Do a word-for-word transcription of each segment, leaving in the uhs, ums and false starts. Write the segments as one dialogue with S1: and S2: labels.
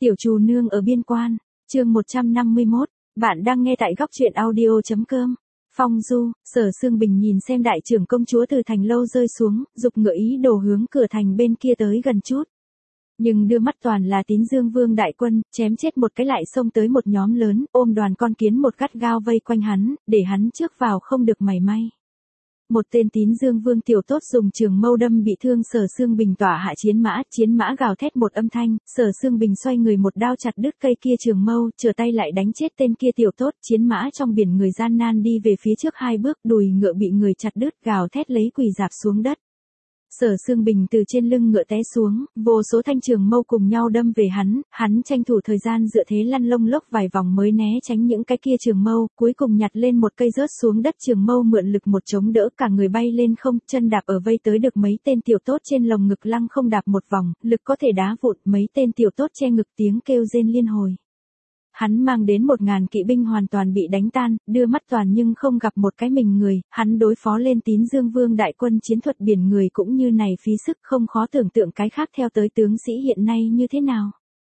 S1: Tiểu Trù Nương ở biên quan, chương một trăm năm mươi mốt, bạn đang nghe tại góc truyện audio.com. Phong Du, Sở Sương Bình nhìn xem đại trưởng công chúa từ thành lâu rơi xuống, dục ngựa ý đồ hướng cửa thành bên kia tới gần chút. Nhưng đưa mắt toàn là Tín Dương Vương đại quân, chém chết một cái lại xông tới một nhóm lớn, ôm đoàn con kiến một gắt gao vây quanh hắn, để hắn trước vào không được mảy may. Một tên Tín Dương Vương tiểu tốt dùng trường mâu đâm bị thương Sở Sương Bình tỏa hạ chiến mã, chiến mã gào thét một âm thanh, Sở Sương Bình xoay người một đao chặt đứt cây kia trường mâu, trở tay lại đánh chết tên kia tiểu tốt, chiến mã trong biển người gian nan đi về phía trước hai bước, đùi ngựa bị người chặt đứt, gào thét lấy quỳ rạp xuống đất. Sở Sương Bình từ trên lưng ngựa té xuống, vô số thanh trường mâu cùng nhau đâm về hắn, hắn tranh thủ thời gian dựa thế lăn lông lốc vài vòng mới né tránh những cái kia trường mâu, cuối cùng nhặt lên một cây rớt xuống đất trường mâu mượn lực một chống đỡ cả người bay lên không, chân đạp ở vây tới được mấy tên tiểu tốt trên lồng ngực lăng không đạp một vòng, lực có thể đá vụn, mấy tên tiểu tốt che ngực tiếng kêu rên liên hồi. Hắn mang đến một ngàn kỵ binh hoàn toàn bị đánh tan, đưa mắt toàn nhưng không gặp một cái mình người, hắn đối phó lên Tín Dương Vương đại quân chiến thuật biển người cũng như này phí sức, không khó tưởng tượng cái khác theo tới tướng sĩ hiện nay như thế nào.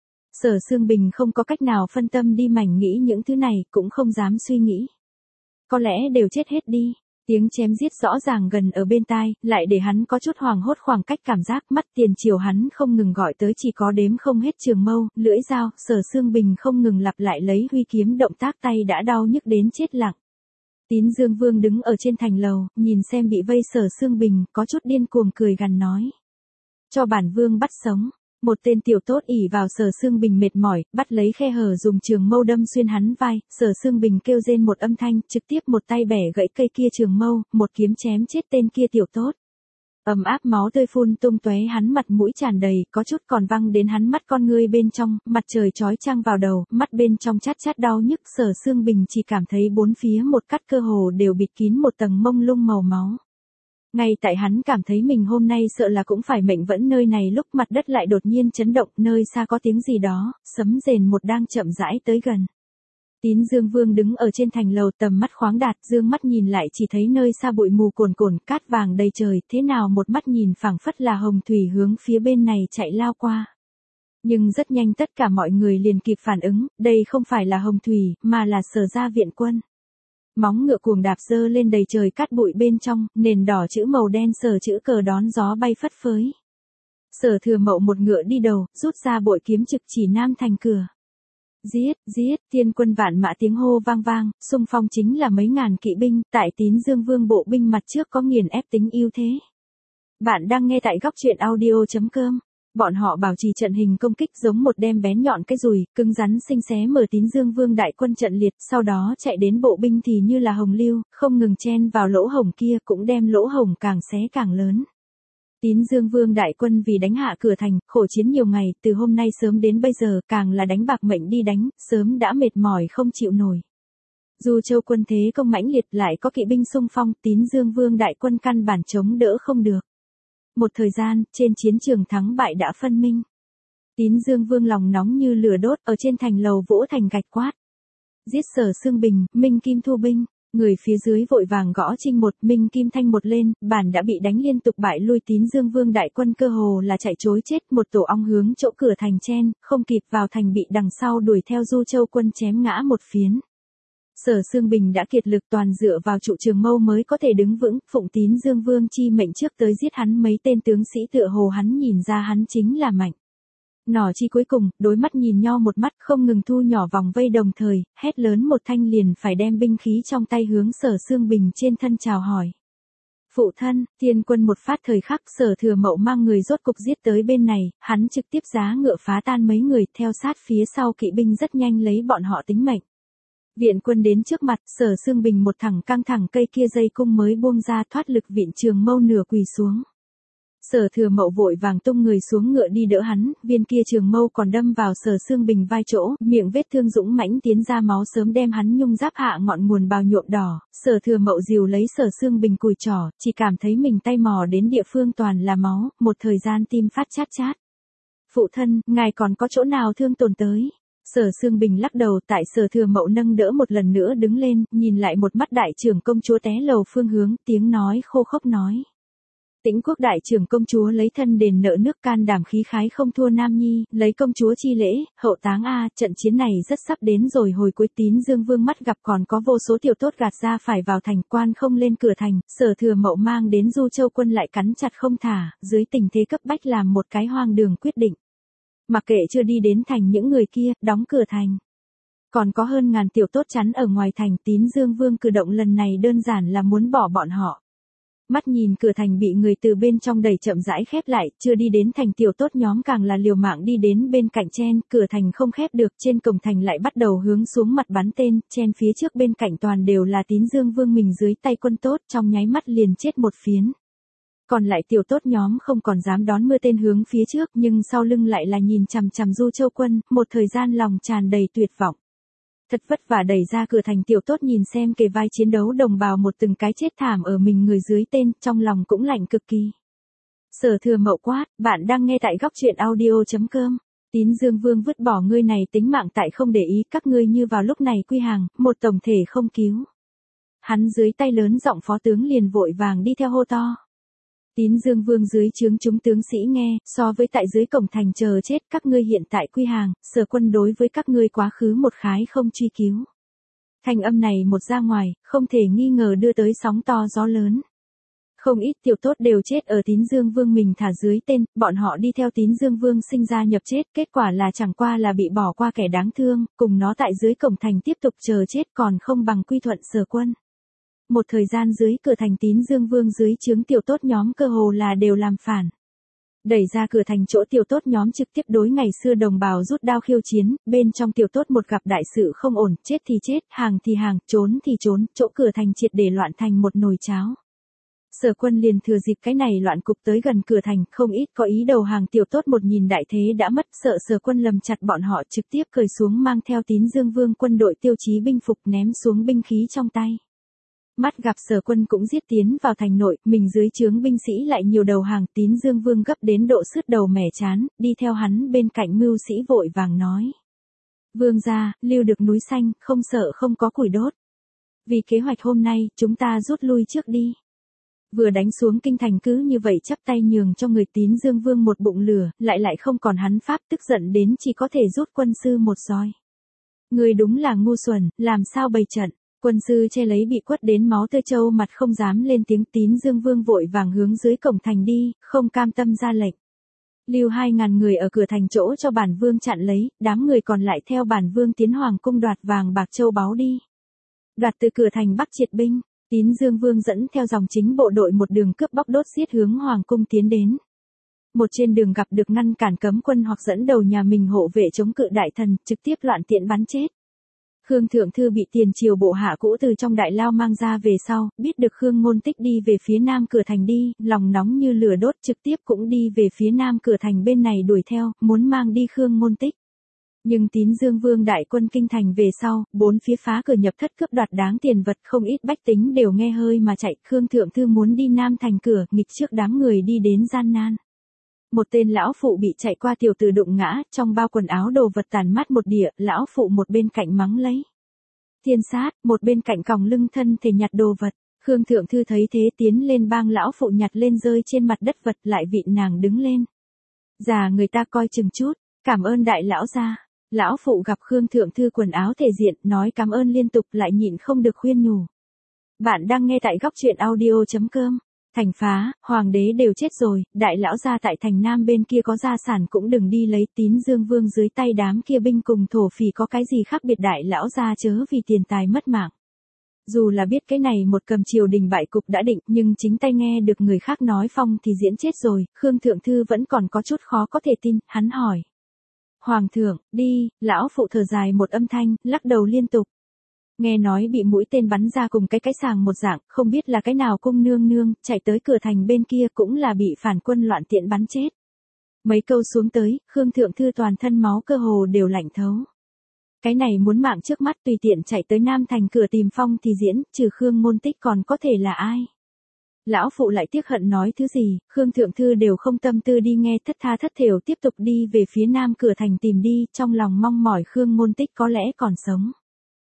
S1: Sở Sương Bình không có cách nào phân tâm đi mảnh nghĩ những thứ này, cũng không dám suy nghĩ. Có lẽ đều chết hết đi. Tiếng chém giết rõ ràng gần ở bên tai, lại để hắn có chút hoàng hốt khoảng cách cảm giác, mắt tiền chiều hắn không ngừng gọi tới chỉ có đếm không hết trường mâu, lưỡi dao, Sở Sương Bình không ngừng lặp lại lấy huy kiếm, động tác tay đã đau nhức đến chết lặng. Tín Dương Vương đứng ở trên thành lầu, nhìn xem bị vây Sở Sương Bình, có chút điên cuồng cười gằn nói. Cho bản vương bắt sống. Một tên tiểu tốt ỉ vào Sở Sương Bình mệt mỏi, bắt lấy khe hở dùng trường mâu đâm xuyên hắn vai, Sở Sương Bình kêu rên một âm thanh, trực tiếp một tay bẻ gãy cây kia trường mâu, một kiếm chém chết tên kia tiểu tốt. Ầm áp máu tươi phun tung tóe, hắn mặt mũi tràn đầy, có chút còn văng đến hắn mắt con ngươi bên trong, mặt trời chói chang vào đầu, mắt bên trong chát chát đau nhức, Sở Sương Bình chỉ cảm thấy bốn phía một cắt cơ hồ đều bịt kín một tầng mông lung màu máu. Ngay tại hắn cảm thấy mình hôm nay sợ là cũng phải mệnh vẫn nơi này lúc mặt đất lại đột nhiên chấn động, nơi xa có tiếng gì đó, sấm rền một đang chậm rãi tới gần. Tín Dương Vương đứng ở trên thành lầu, tầm mắt khoáng đạt, dương mắt nhìn lại chỉ thấy nơi xa bụi mù cồn cồn, cát vàng đầy trời, thế nào một mắt nhìn phảng phất là hồng thủy hướng phía bên này chạy lao qua. Nhưng rất nhanh tất cả mọi người liền kịp phản ứng, đây không phải là hồng thủy, mà là Sở gia viện quân. Móng ngựa cuồng đạp dơ lên đầy trời cát bụi bên trong, nền đỏ chữ màu đen Sở chữ cờ đón gió bay phất phới. Sở Thừa Mậu một ngựa đi đầu, rút ra bội kiếm trực chỉ nam thành cửa. Giết, giết, thiên quân vạn mã tiếng hô vang vang, xung phong chính là mấy ngàn kỵ binh, tại Tín Dương Vương bộ binh mặt trước có nghiền ép tính ưu thế. Bạn đang nghe tại góc truyện audio.com. Bọn họ bảo trì trận hình công kích giống một đem bén nhọn cái dùi, cứng rắn xinh xé mở Tín Dương Vương đại quân trận liệt, sau đó chạy đến bộ binh thì như là hồng lưu, không ngừng chen vào lỗ hổng kia, cũng đem lỗ hổng càng xé càng lớn. Tín Dương Vương đại quân vì đánh hạ cửa thành, khổ chiến nhiều ngày, từ hôm nay sớm đến bây giờ, càng là đánh bạc mệnh đi đánh, sớm đã mệt mỏi không chịu nổi. Du Châu quân thế công mãnh liệt, lại có kỵ binh xung phong, Tín Dương Vương đại quân căn bản chống đỡ không được. Một thời gian, trên chiến trường thắng bại đã phân minh. Tín Dương Vương lòng nóng như lửa đốt, ở trên thành lầu vỗ thành gạch quát. Giết Sở Sương Bình, Minh Kim thu binh. Người phía dưới vội vàng gõ trinh một, Minh Kim thanh một lên, bản đã bị đánh liên tục bại lui Tín Dương Vương đại quân cơ hồ là chạy trối chết, một tổ ong hướng chỗ cửa thành chen, không kịp vào thành bị đằng sau đuổi theo Du Châu quân chém ngã một phiến. Sở Sương Bình đã kiệt lực, toàn dựa vào trụ trường mâu mới có thể đứng vững, phụng Tín Dương Vương chi mệnh trước tới giết hắn mấy tên tướng sĩ, tựa hồ hắn nhìn ra hắn chính là mạnh. Nỏ chi cuối cùng, đối mắt nhìn nho một mắt, không ngừng thu nhỏ vòng vây đồng thời, hét lớn một thanh liền phải đem binh khí trong tay hướng Sở Sương Bình trên thân chào hỏi. Phụ thân, thiên quân một phát thời khắc, Sở Thừa Mậu mang người rốt cục giết tới bên này, hắn trực tiếp giá ngựa phá tan mấy người, theo sát phía sau kỵ binh rất nhanh lấy bọn họ tính mệnh. Viện quân đến trước mặt, Sở Sương Bình một thẳng căng thẳng cây kia dây cung mới buông ra, thoát lực viện trường mâu nửa quỳ xuống. Sở Thừa Mậu vội vàng tung người xuống ngựa đi đỡ hắn, viên kia trường mâu còn đâm vào Sở Sương Bình vai chỗ, miệng vết thương dũng mãnh tiến ra máu sớm đem hắn nhung giáp hạ ngọn nguồn bào nhuộm đỏ. Sở Thừa Mậu dìu lấy Sở Sương Bình cùi trỏ, chỉ cảm thấy mình tay mò đến địa phương toàn là máu, một thời gian tim phát chát chát. Phụ thân, ngài còn có chỗ nào thương tổn tới? Sở Sương Bình lắc đầu, tại Sở Thừa Mậu nâng đỡ một lần nữa đứng lên, nhìn lại một mắt đại trưởng công chúa té lầu phương hướng, tiếng nói khô khốc nói. Tĩnh quốc đại trưởng công chúa lấy thân đền nợ nước, can đảm khí khái không thua Nam Nhi, lấy công chúa chi lễ, hậu táng a, trận chiến này rất sắp đến rồi. Hồi cuối Tín Dương Vương mắt gặp còn có vô số tiểu tốt gạt ra phải vào thành, quan không lên cửa thành, Sở Thừa Mậu mang đến Du Châu quân lại cắn chặt không thả, dưới tình thế cấp bách làm một cái hoang đường quyết định. Mặc kệ chưa đi đến thành những người kia, đóng cửa thành. Còn có hơn ngàn tiểu tốt chắn ở ngoài thành, Tín Dương Vương cử động lần này đơn giản là muốn bỏ bọn họ. Mắt nhìn cửa thành bị người từ bên trong đẩy chậm rãi khép lại, chưa đi đến thành tiểu tốt nhóm càng là liều mạng đi đến bên cạnh chen, cửa thành không khép được, trên cổng thành lại bắt đầu hướng xuống mặt bắn tên, chen phía trước bên cạnh toàn đều là Tín Dương Vương mình dưới tay quân tốt, trong nháy mắt liền chết một phiến. Còn lại tiểu tốt nhóm không còn dám đón mưa tên hướng phía trước, nhưng sau lưng lại là nhìn chằm chằm Du Châu quân, một thời gian lòng tràn đầy tuyệt vọng. Thật vất vả đẩy ra cửa thành, tiểu tốt nhìn xem kề vai chiến đấu đồng bào một từng cái chết thảm ở mình người dưới tên, trong lòng cũng lạnh cực kỳ. Sở Thừa Mậu quát, bạn đang nghe tại góc truyện audio chấm com. Tín Dương Vương vứt bỏ ngươi này tính mạng tại không để ý, các ngươi như vào lúc này quy hàng, một tổng thể không cứu. Hắn dưới tay lớn giọng phó tướng liền vội vàng đi theo hô to. Tín Dương Vương dưới trướng chúng tướng sĩ nghe, so với tại dưới cổng thành chờ chết, các ngươi hiện tại quy hàng, Sở quân đối với các ngươi quá khứ một khái không truy cứu. Thanh âm này một ra ngoài, không thể nghi ngờ đưa tới sóng to gió lớn. Không ít tiểu tốt đều chết ở Tín Dương Vương mình thả dưới tên, bọn họ đi theo Tín Dương Vương sinh ra nhập chết, kết quả là chẳng qua là bị bỏ qua kẻ đáng thương, cùng nó tại dưới cổng thành tiếp tục chờ chết còn không bằng quy thuận Sở quân. Một thời gian dưới cửa thành Tín Dương Vương dưới trướng tiểu tốt nhóm cơ hồ là đều làm phản. Đẩy ra cửa thành chỗ tiểu tốt nhóm trực tiếp đối ngày xưa đồng bào rút đao khiêu chiến, bên trong tiểu tốt một gặp đại sự không ổn, chết thì chết, hàng thì hàng, trốn thì trốn, chỗ cửa thành triệt để loạn thành một nồi cháo. Sở quân liền thừa dịp cái này loạn cục tới gần cửa thành, không ít có ý đầu hàng tiểu tốt một nhìn đại thế đã mất, sợ Sở quân lầm chặt bọn họ, trực tiếp cởi xuống mang theo Tín Dương Vương quân đội tiêu chí binh phục ném xuống binh khí trong tay. Mắt gặp Sở quân cũng giết tiến vào thành nội, mình dưới trướng binh sĩ lại nhiều đầu hàng, Tín Dương Vương gấp đến độ sứt đầu mẻ chán, đi theo hắn bên cạnh mưu sĩ vội vàng nói. Vương gia, lưu được núi xanh, không sợ không có củi đốt. Vì kế hoạch hôm nay, chúng ta rút lui trước đi. Vừa đánh xuống kinh thành cứ như vậy chắp tay nhường cho người, Tín Dương Vương một bụng lửa, lại lại không còn hắn pháp, tức giận đến chỉ có thể rút quân sư một roi. Người đúng là ngu xuẩn, làm sao bày trận. Quân sư che lấy bị quất đến máu tươi trâu mặt không dám lên tiếng, Tín Dương Vương vội vàng hướng dưới cổng thành đi, không cam tâm ra lệnh. Lưu hai ngàn người ở cửa thành chỗ cho bản vương chặn lấy, đám người còn lại theo bản vương tiến hoàng cung đoạt vàng bạc châu báu đi. Đoạt từ cửa thành Bắc triệt binh, Tín Dương Vương dẫn theo dòng chính bộ đội một đường cướp bóc đốt giết hướng hoàng cung tiến đến. Một trên đường gặp được ngăn cản cấm quân hoặc dẫn đầu nhà mình hộ vệ chống cự đại thần, trực tiếp loạn tiện bắn chết. Khương Thượng Thư bị tiền triều bộ hạ cũ từ trong đại lao mang ra về sau, biết được Khương Ngôn Tích đi về phía nam cửa thành đi, lòng nóng như lửa đốt, trực tiếp cũng đi về phía nam cửa thành bên này đuổi theo, muốn mang đi Khương Ngôn Tích. Nhưng Tín Dương Vương đại quân kinh thành về sau, bốn phía phá cửa nhập thất cướp đoạt đáng tiền vật, không ít bách tính đều nghe hơi mà chạy, Khương Thượng Thư muốn đi nam thành cửa, nghịch trước đám người đi đến gian nan. Một tên lão phụ bị chạy qua tiểu tử đụng ngã, trong bao quần áo đồ vật tàn mát một địa, lão phụ một bên cạnh mắng lấy. Thiên sát, một bên cạnh còng lưng thân thể nhặt đồ vật. Khương Thượng Thư thấy thế tiến lên bang lão phụ nhặt lên rơi trên mặt đất vật, lại vị nàng đứng lên. Già người ta coi chừng chút, cảm ơn đại lão gia. Lão phụ gặp Khương Thượng Thư quần áo thể diện, nói cảm ơn liên tục, lại nhịn không được khuyên nhủ. Bạn đang nghe tại góc truyện audio chấm com. Thành phá, hoàng đế đều chết rồi, đại lão gia tại thành nam bên kia có gia sản cũng đừng đi lấy, Tín Dương Vương dưới tay đám kia binh cùng thổ phỉ có cái gì khác biệt, đại lão gia chớ vì tiền tài mất mạng. Dù là biết cái này một cầm triều đình bại cục đã định, nhưng chính tay nghe được người khác nói phong thì diễn chết rồi, Khương Thượng Thư vẫn còn có chút khó có thể tin, hắn hỏi. Hoàng thượng, đi, lão phụ thở dài một âm thanh, lắc đầu liên tục. Nghe nói bị mũi tên bắn ra cùng cái cái sàng một dạng, không biết là cái nào cung nương nương, chạy tới cửa thành bên kia cũng là bị phản quân loạn tiện bắn chết. Mấy câu xuống tới, Khương Thượng Thư toàn thân máu cơ hồ đều lạnh thấu. Cái này muốn mạng trước mắt tùy tiện chạy tới Nam thành cửa tìm phong thì diễn, trừ Khương Ngôn Tích còn có thể là ai. Lão phụ lại tiếc hận nói thứ gì, Khương Thượng Thư đều không tâm tư đi nghe, thất tha thất thểu tiếp tục đi về phía Nam cửa thành tìm đi, trong lòng mong mỏi Khương Ngôn Tích có lẽ còn sống.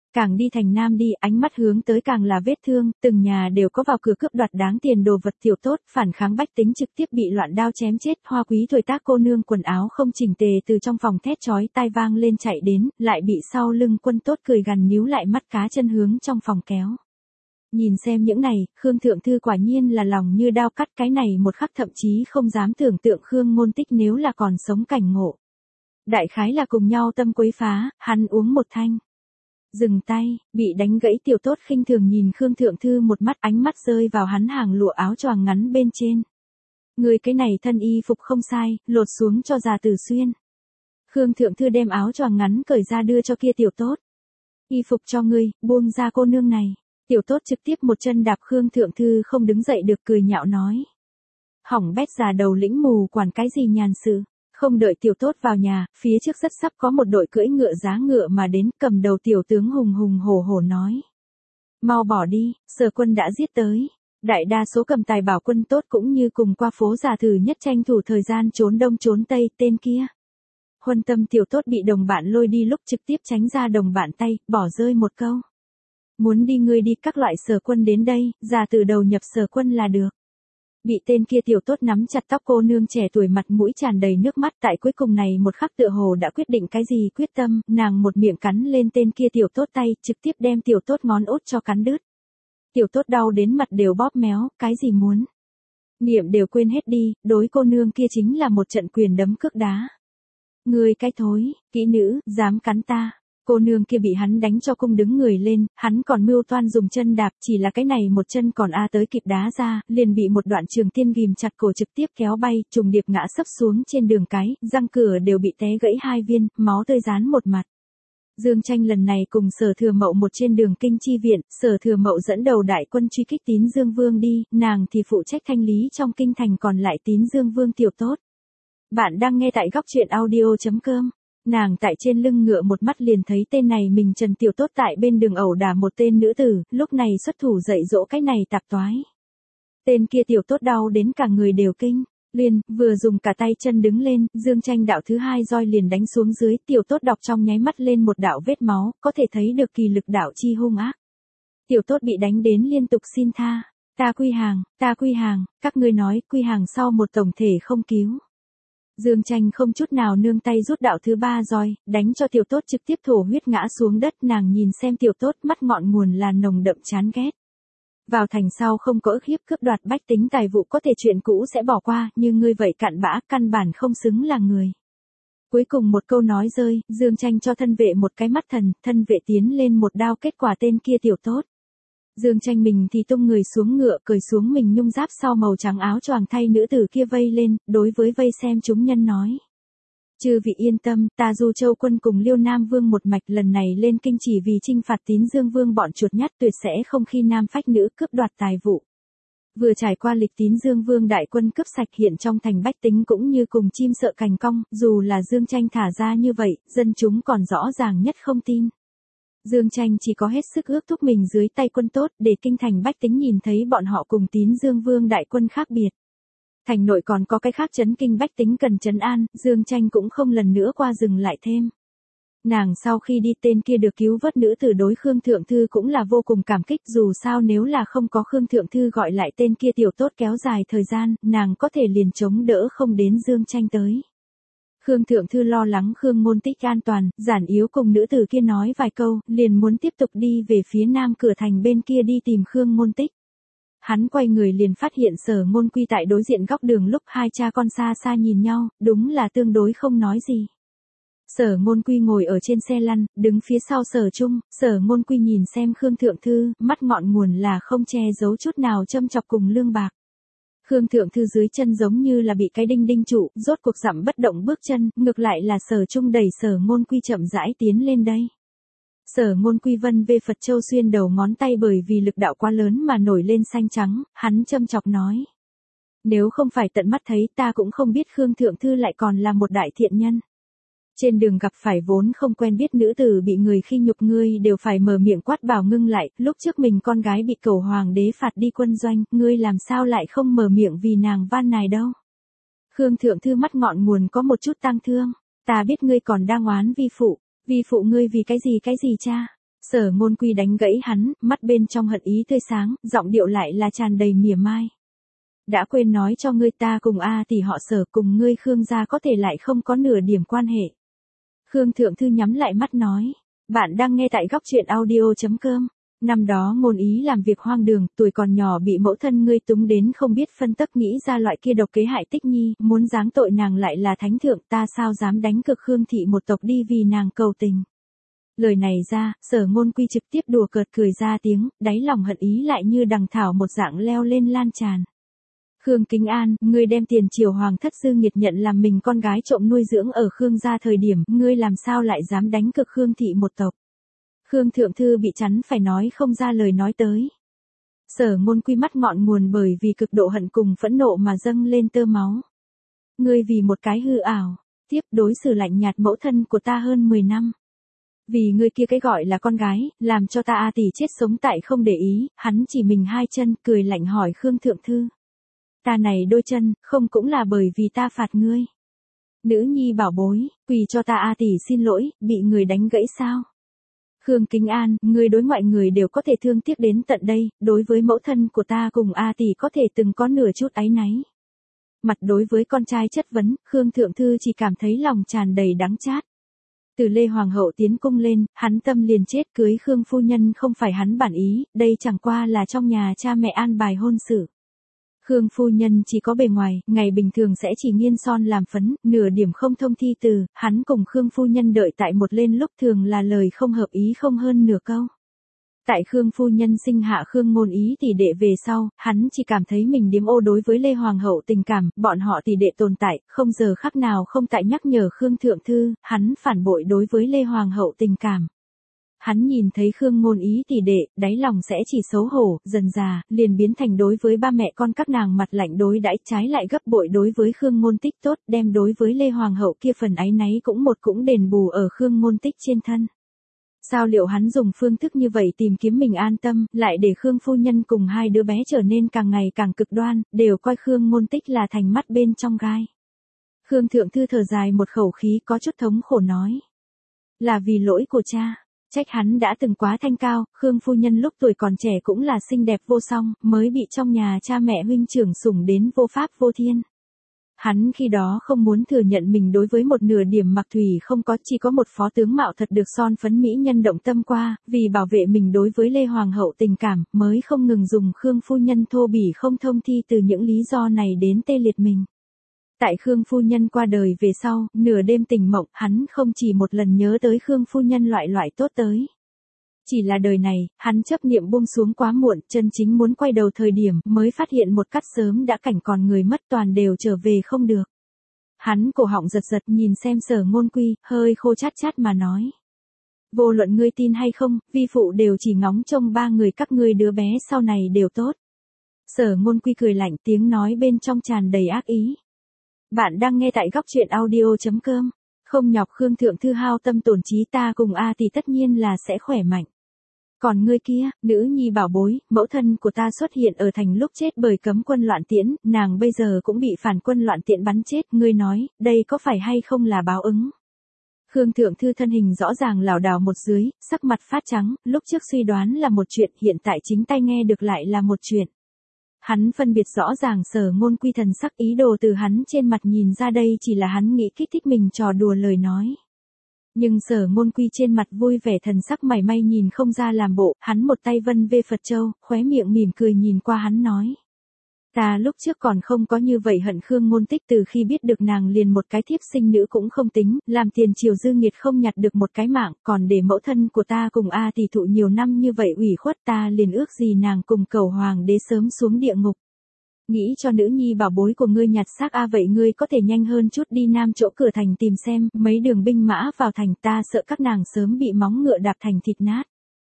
S1: Càng đi thành nam đi, ánh mắt hướng tới càng là vết thương, từng nhà đều có vào cửa cướp đoạt đáng tiền đồ vật tiểu tốt, phản kháng bách tính trực tiếp bị loạn đao chém chết, hoa quý tuổi tác cô nương quần áo không chỉnh tề từ trong phòng thét chói tai vang lên chạy đến, lại bị sau lưng quân tốt cười gằn níu lại mắt cá chân hướng trong phòng kéo. Nhìn xem những này, Khương Thượng Thư quả nhiên là lòng như đao cắt, cái này một khắc thậm chí không dám tưởng tượng Khương Ngôn Tích nếu là còn sống cảnh ngộ. Đại khái là cùng nhau tâm quấy phá, hắn uống một thanh. Dừng tay, bị đánh gãy tiểu tốt khinh thường nhìn Khương Thượng Thư một mắt, ánh mắt rơi vào hắn hàng lụa áo choàng ngắn bên trên. Người cái này thân y phục không sai, lột xuống cho già tử xuyên. Khương Thượng Thư đem áo choàng ngắn cởi ra đưa cho kia tiểu tốt. Y phục cho ngươi, buông ra cô nương này. Tiểu tốt trực tiếp một chân đạp Khương Thượng Thư không đứng dậy được, cười nhạo nói. Hỏng bét già đầu lĩnh mù quản cái gì nhàn sự. Không đợi tiểu tốt vào nhà, phía trước rất sắp có một đội cưỡi ngựa giá ngựa mà đến, cầm đầu tiểu tướng hùng hùng hổ hổ nói. Mau bỏ đi, Sở quân đã giết tới. Đại đa số cầm tài bảo quân tốt cũng như cùng qua phố già thử nhất tranh thủ thời gian trốn đông trốn tây, tên kia. Huân tâm tiểu tốt bị đồng bạn lôi đi lúc trực tiếp tránh ra đồng bạn tay, bỏ rơi một câu. Muốn đi ngươi đi, các loại Sở quân đến đây, già từ đầu nhập Sở quân là được. Bị tên kia tiểu tốt nắm chặt tóc cô nương trẻ tuổi mặt mũi tràn đầy nước mắt, tại cuối cùng này một khắc tựa hồ đã quyết định cái gì quyết tâm, nàng một miệng cắn lên tên kia tiểu tốt tay, trực tiếp đem tiểu tốt ngón út cho cắn đứt. Tiểu tốt đau đến mặt đều bóp méo, cái gì muốn. Niệm đều quên hết đi, đối cô nương kia chính là một trận quyền đấm cước đá. Ngươi cái thối, kỹ nữ, dám cắn ta. Cô nương kia bị hắn đánh cho cung đứng người lên, hắn còn mưu toan dùng chân đạp, chỉ là cái này một chân còn a tới kịp đá ra, liền bị một đoạn trường tiên ghim chặt cổ trực tiếp kéo bay, trùng điệp ngã sấp xuống trên đường cái, răng cửa đều bị té gãy hai viên, máu tươi rán một mặt. Dương Tranh lần này cùng Sở Thừa Mậu một trên đường kinh chi viện, Sở Thừa Mậu dẫn đầu đại quân truy kích Tín Dương Vương đi, nàng thì phụ trách thanh lý trong kinh thành còn lại Tín Dương Vương tiểu tốt. Bạn đang nghe tại góc truyện audio chấm com. Nàng tại trên lưng ngựa một mắt liền thấy tên này mình Trần tiểu tốt tại bên đường ẩu đả một tên nữ tử, lúc này xuất thủ dạy dỗ cái này tạp toái. Tên kia tiểu tốt đau đến cả người đều kinh, liền, vừa dùng cả tay chân đứng lên, Dương Tranh đạo thứ hai roi liền đánh xuống dưới, tiểu tốt đọc trong nháy mắt lên một đạo vết máu, có thể thấy được kỳ lực đạo chi hung ác. Tiểu tốt bị đánh đến liên tục xin tha, ta quy hàng, ta quy hàng, các ngươi nói, quy hàng sau một tổng thể không cứu. Dương Tranh không chút nào nương tay rút đạo thứ ba roi, đánh cho tiểu tốt trực tiếp thổ huyết ngã xuống đất, nàng nhìn xem tiểu tốt mắt ngọn nguồn là nồng đậm chán ghét. Vào thành sau không có ức hiếp cướp đoạt bách tính tài vụ có thể chuyện cũ sẽ bỏ qua, nhưng ngươi vậy cặn bã, căn bản không xứng là người. Cuối cùng một câu nói rơi, Dương Tranh cho thân vệ một cái mắt thần, thân vệ tiến lên một đao kết quả tên kia tiểu tốt. Dương Tranh mình thì tung người xuống ngựa, cởi xuống mình nhung giáp sau màu trắng áo choàng thay nữ tử kia vây lên, đối với vây xem chúng nhân nói. Chư vị yên tâm, ta Du Châu quân cùng Liêu Nam Vương một mạch lần này lên kinh chỉ vì trinh phạt Tín Dương Vương bọn chuột nhắt, tuyệt sẽ không khi nam phách nữ cướp đoạt tài vụ. Vừa trải qua lịch Tín Dương Vương đại quân cướp sạch, hiện trong thành bách tính cũng như cùng chim sợ cành cong, dù là Dương Tranh thả ra như vậy, dân chúng còn rõ ràng nhất không tin. Dương Tranh chỉ có hết sức ước thúc mình dưới tay quân tốt để kinh thành bách tính nhìn thấy bọn họ cùng Tín Dương Vương đại quân khác biệt. Thành nội còn có cái khác chấn kinh bách tính cần trấn an, Dương Tranh cũng không lần nữa qua dừng lại thêm. Nàng sau khi đi tên kia được cứu vớt nữ tử đối Khương Thượng Thư cũng là vô cùng cảm kích, dù sao nếu là không có Khương Thượng Thư gọi lại tên kia tiểu tốt kéo dài thời gian, nàng có thể liền chống đỡ không đến Dương Tranh tới. Khương Thượng Thư lo lắng Khương Ngôn Tích an toàn, giản yếu cùng nữ tử kia nói vài câu, liền muốn tiếp tục đi về phía nam cửa thành bên kia đi tìm Khương Ngôn Tích. Hắn quay người liền phát hiện Sở Ngôn Quy tại đối diện góc đường, lúc hai cha con xa xa nhìn nhau, đúng là tương đối không nói gì. Sở Ngôn Quy ngồi ở trên xe lăn, đứng phía sau Sở Trung, Sở Ngôn Quy nhìn xem Khương Thượng Thư, mắt ngọn nguồn là không che giấu chút nào châm chọc cùng lương bạc. Khương Thượng Thư dưới chân giống như là bị cái đinh đinh trụ, rốt cuộc dặm bất động bước chân, ngược lại là Sở Trung đẩy Sở Ngôn Quy chậm rãi tiến lên đây. Sở Ngôn Quy vân về Phật Châu xuyên đầu ngón tay bởi vì lực đạo quá lớn mà nổi lên xanh trắng, hắn châm chọc nói. Nếu không phải tận mắt thấy ta cũng không biết Khương Thượng Thư lại còn là một đại thiện nhân. Trên đường gặp phải vốn không quen biết nữ tử bị người khi nhục, ngươi đều phải mở miệng quát bảo ngưng lại, lúc trước mình con gái bị cẩu hoàng đế phạt đi quân doanh, ngươi làm sao lại không mở miệng vì nàng van nài đâu. Khương Thượng Thư mắt ngọn nguồn có một chút tang thương, ta biết ngươi còn đang oán vi phụ, vi phụ ngươi vì cái gì cái gì cha, Sở Ngôn Quy đánh gãy hắn, mắt bên trong hận ý tươi sáng, giọng điệu lại là tràn đầy mỉa mai. Đã quên nói cho ngươi ta cùng A tỷ họ Sở cùng ngươi Khương gia có thể lại không có nửa điểm quan hệ. Khương Thượng Thư nhắm lại mắt nói. Bạn đang nghe tại góc truyện audio.com. Năm đó Ngôn Ý làm việc hoang đường, tuổi còn nhỏ bị mẫu thân ngươi túng đến không biết phân tấp nghĩ ra loại kia độc kế hại Tích Nhi, muốn giáng tội nàng lại là thánh thượng, ta sao dám đánh cực Khương thị một tộc đi vì nàng cầu tình. Lời này ra, Sở Ngôn Quy trực tiếp đùa cợt cười ra tiếng, đáy lòng hận ý lại như đằng thảo một dạng leo lên lan tràn. Khương Kính An, ngươi đem tiền triều hoàng thất dư nghiệt nhận làm mình con gái trộm nuôi dưỡng ở Khương gia thời điểm, ngươi làm sao lại dám đánh cực Khương thị một tộc. Khương Thượng Thư bị chắn phải nói không ra lời nói tới. Sở Ngôn Quy mắt ngọn nguồn bởi vì cực độ hận cùng phẫn nộ mà dâng lên tơ máu. Ngươi vì một cái hư ảo, tiếp đối xử lạnh nhạt mẫu thân của ta hơn mười năm. Vì ngươi kia cái gọi là con gái, làm cho ta A tỷ chết sống tại không để ý, hắn chỉ mình hai chân, cười lạnh hỏi Khương Thượng Thư. Ta này đôi chân, không cũng là bởi vì ta phạt ngươi. Nữ nhi bảo bối, quỳ cho ta A tỷ xin lỗi, bị người đánh gãy sao? Khương Kính An, ngươi đối ngoại người đều có thể thương tiếc đến tận đây, đối với mẫu thân của ta cùng A tỷ có thể từng có nửa chút áy náy. Mặt đối với con trai chất vấn, Khương Thượng Thư chỉ cảm thấy lòng tràn đầy đắng chát. Từ Lê Hoàng hậu tiến cung lên, hắn tâm liền chết, cưới Khương phu nhân không phải hắn bản ý, đây chẳng qua là trong nhà cha mẹ an bài hôn sự. Khương phu nhân chỉ có bề ngoài, ngày bình thường sẽ chỉ nghiên son làm phấn, nửa điểm không thông thi từ, hắn cùng Khương phu nhân đợi tại một lên lúc thường là lời không hợp ý không hơn nửa câu. Tại Khương phu nhân sinh hạ Khương Ngôn Ý tỷ đệ về sau, hắn chỉ cảm thấy mình điếm ô đối với Lê Hoàng hậu tình cảm, bọn họ tỷ đệ tồn tại, không giờ khắc nào không tại nhắc nhở Khương Thượng Thư, hắn phản bội đối với Lê Hoàng hậu tình cảm. Hắn nhìn thấy Khương Ngôn Ý tỷ đệ, đáy lòng sẽ chỉ xấu hổ, dần dà, liền biến thành đối với ba mẹ con các nàng mặt lạnh đối đãi, trái lại gấp bội đối với Khương Ngôn Tích tốt, đem đối với Lê Hoàng hậu kia phần áy náy cũng một cũng đền bù ở Khương Ngôn Tích trên thân. Sao liệu hắn dùng phương thức như vậy tìm kiếm mình an tâm, lại để Khương phu nhân cùng hai đứa bé trở nên càng ngày càng cực đoan, đều coi Khương Ngôn Tích là thành mắt bên trong gai. Khương Thượng Thư thở dài một khẩu khí có chút thống khổ nói. Là vì lỗi của cha. Trách hắn đã từng quá thanh cao, Khương phu nhân lúc tuổi còn trẻ cũng là xinh đẹp vô song, mới bị trong nhà cha mẹ huynh trưởng sủng đến vô pháp vô thiên. Hắn khi đó không muốn thừa nhận mình đối với một nửa điểm mặc thủy không có, chỉ có một phó tướng mạo thật được son phấn mỹ nhân động tâm qua, vì bảo vệ mình đối với Lê Hoàng hậu tình cảm, mới không ngừng dùng Khương phu nhân thô bỉ không thông thi từ những lý do này đến tê liệt mình. Tại Khương phu nhân qua đời về sau, nửa đêm tỉnh mộng, hắn không chỉ một lần nhớ tới Khương phu nhân loại loại tốt tới. Chỉ là đời này, hắn chấp niệm buông xuống quá muộn, chân chính muốn quay đầu thời điểm, mới phát hiện một cắt sớm đã cảnh còn người mất toàn đều trở về không được. Hắn cổ họng giật giật nhìn xem Sở Ngôn Quy, hơi khô chát chát mà nói. Vô luận ngươi tin hay không, vi phụ đều chỉ ngóng trông ba người các ngươi đứa bé sau này đều tốt. Sở Ngôn Quy cười lạnh, tiếng nói bên trong tràn đầy ác ý. Bạn đang nghe tại góc truyện audio.com. Không nhọc Khương Thượng Thư hao tâm tổn trí, ta cùng A thì tất nhiên là sẽ khỏe mạnh. Còn ngươi kia, nữ nhi bảo bối, mẫu thân của ta xuất hiện ở thành lúc chết bởi cấm quân loạn tiễn, nàng bây giờ cũng bị phản quân loạn tiễn bắn chết, ngươi nói, đây có phải hay không là báo ứng? Khương Thượng Thư thân hình rõ ràng lảo đảo một dưới, sắc mặt phát trắng, lúc trước suy đoán là một chuyện, hiện tại chính tay nghe được lại là một chuyện. Hắn phân biệt rõ ràng Sở Ngôn Quy thần sắc, ý đồ từ hắn trên mặt nhìn ra đây chỉ là hắn nghĩ kích thích mình trò đùa lời nói. Nhưng Sở Ngôn Quy trên mặt vui vẻ thần sắc mảy may nhìn không ra làm bộ, hắn một tay vân về Phật Châu, khóe miệng mỉm cười nhìn qua hắn nói. Ta lúc trước còn không có như vậy hận Khương Ngôn Tích, từ khi biết được nàng liền một cái thiếp sinh nữ cũng không tính, làm tiền triều dư nghiệt không nhặt được một cái mạng, còn để mẫu thân của ta cùng A tỷ thụ nhiều năm như vậy ủy khuất, ta liền ước gì nàng cùng cầu hoàng đế sớm xuống địa ngục. Nghĩ cho nữ nhi bảo bối của ngươi nhặt xác A, vậy ngươi có thể nhanh hơn chút đi nam chỗ cửa thành tìm xem, mấy đường binh mã vào thành, ta sợ các nàng sớm bị móng ngựa đạp thành thịt nát.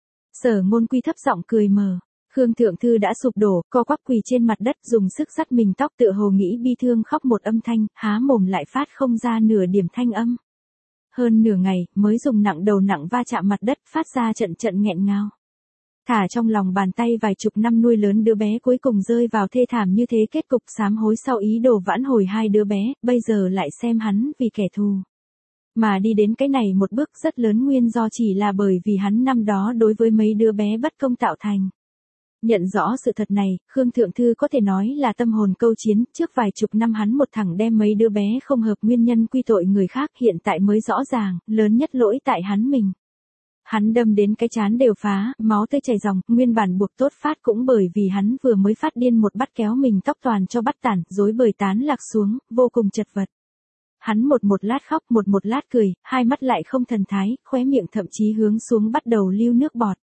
S1: Sở Ngôn Quy thấp giọng cười mờ. Khương Thượng Thư đã sụp đổ, co quắp quỳ trên mặt đất, dùng sức dắt mình tóc, tựa hồ nghĩ bi thương khóc một âm thanh, há mồm lại phát không ra nửa điểm thanh âm. Hơn nửa ngày, mới dùng nặng đầu nặng va chạm mặt đất, phát ra trận trận nghẹn ngào. Thả trong lòng bàn tay vài chục năm nuôi lớn đứa bé cuối cùng rơi vào thê thảm như thế, kết cục sám hối sau ý đồ vãn hồi hai đứa bé, bây giờ lại xem hắn vì kẻ thù. Mà đi đến cái này một bước rất lớn nguyên do chỉ là bởi vì hắn năm đó đối với mấy đứa bé bất công tạo thành. Nhận rõ sự thật này, Khương Thượng Thư có thể nói là tâm hồn câu chiến, trước vài chục năm hắn một thẳng đem mấy đứa bé không hợp nguyên nhân quy tội người khác, hiện tại mới rõ ràng, lớn nhất lỗi tại hắn mình. Hắn đâm đến cái chán đều phá, máu tươi chảy ròng, nguyên bản buộc tốt phát cũng bởi vì hắn vừa mới phát điên một bắt kéo mình tóc toàn cho bắt tản, rối bời tán lạc xuống, vô cùng chật vật. Hắn một một lát khóc, một một lát cười, hai mắt lại không thần thái, khóe miệng thậm chí hướng xuống bắt đầu lưu nước bọt.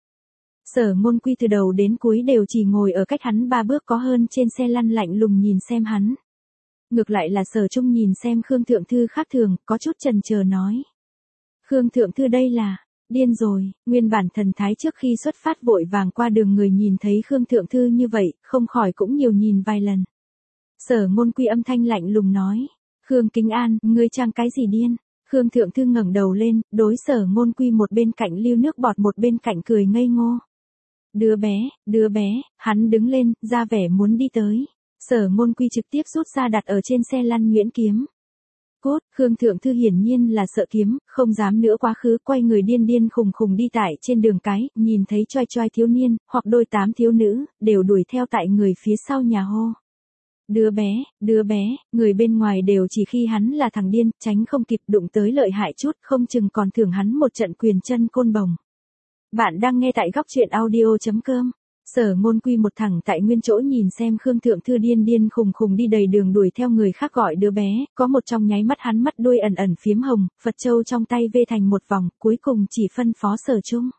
S1: Sở Ngôn Quy từ đầu đến cuối đều chỉ ngồi ở cách hắn ba bước có hơn trên xe lăn lạnh lùng nhìn xem hắn. Ngược lại là Sở Trung nhìn xem Khương Thượng Thư khác thường, có chút chần chờ nói. Khương Thượng Thư đây là, điên rồi, nguyên bản thần thái trước khi xuất phát vội vàng qua đường người nhìn thấy Khương Thượng Thư như vậy, không khỏi cũng nhiều nhìn vài lần. Sở Ngôn Quy âm thanh lạnh lùng nói. Khương Kính An, ngươi trang cái gì điên? Khương Thượng Thư ngẩng đầu lên, đối Sở Ngôn Quy một bên cạnh lưu nước bọt một bên cạnh cười ngây ngô. Đứa bé, đứa bé, hắn đứng lên, ra vẻ muốn đi tới. Sở Ngôn Quy trực tiếp rút ra đặt ở trên xe lăn nhuyễn kiếm. Cốt, Khương Thượng Thư hiển nhiên là sợ kiếm, không dám nữa quá khứ, quay người điên điên khùng khùng đi tại trên đường cái, nhìn thấy choai choai thiếu niên, hoặc đôi tám thiếu nữ, đều đuổi theo tại người phía sau nhà hô. Đứa bé, đứa bé, người bên ngoài đều chỉ khi hắn là thằng điên, tránh không kịp đụng tới lợi hại chút, không chừng còn thưởng hắn một trận quyền chân côn bồng. Bạn đang nghe tại góc truyện audio chấm com. Sở Ngôn Quy một thẳng tại nguyên chỗ nhìn xem Khương Thượng Thư điên điên khùng khùng đi đầy đường đuổi theo người khác gọi đứa bé, có một trong nháy mắt hắn mắt đuôi ẩn ẩn phiếm hồng, Phật châu trong tay vê thành một vòng, cuối cùng chỉ phân phó Sở Trung.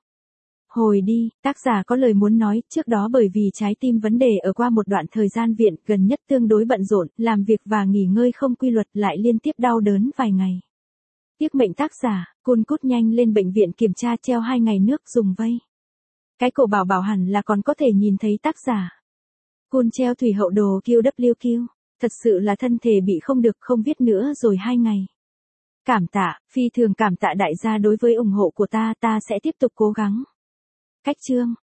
S1: Hồi đi, tác giả có lời muốn nói, trước đó bởi vì trái tim vấn đề ở qua một đoạn thời gian viện, gần nhất tương đối bận rộn, làm việc và nghỉ ngơi không quy luật lại liên tiếp đau đớn vài ngày. Tiếc mệnh tác giả, cun cút nhanh lên bệnh viện kiểm tra treo hai ngày nước dùng vây. Cái cổ bảo bảo hẳn là còn có thể nhìn thấy tác giả. Cun treo thủy hậu đồ kiu đắp liu kiu, thật sự là thân thể bị không được không viết nữa rồi hai ngày. Cảm tạ, phi thường cảm tạ đại gia đối với ủng hộ của ta, ta sẽ tiếp tục cố gắng. Cách chương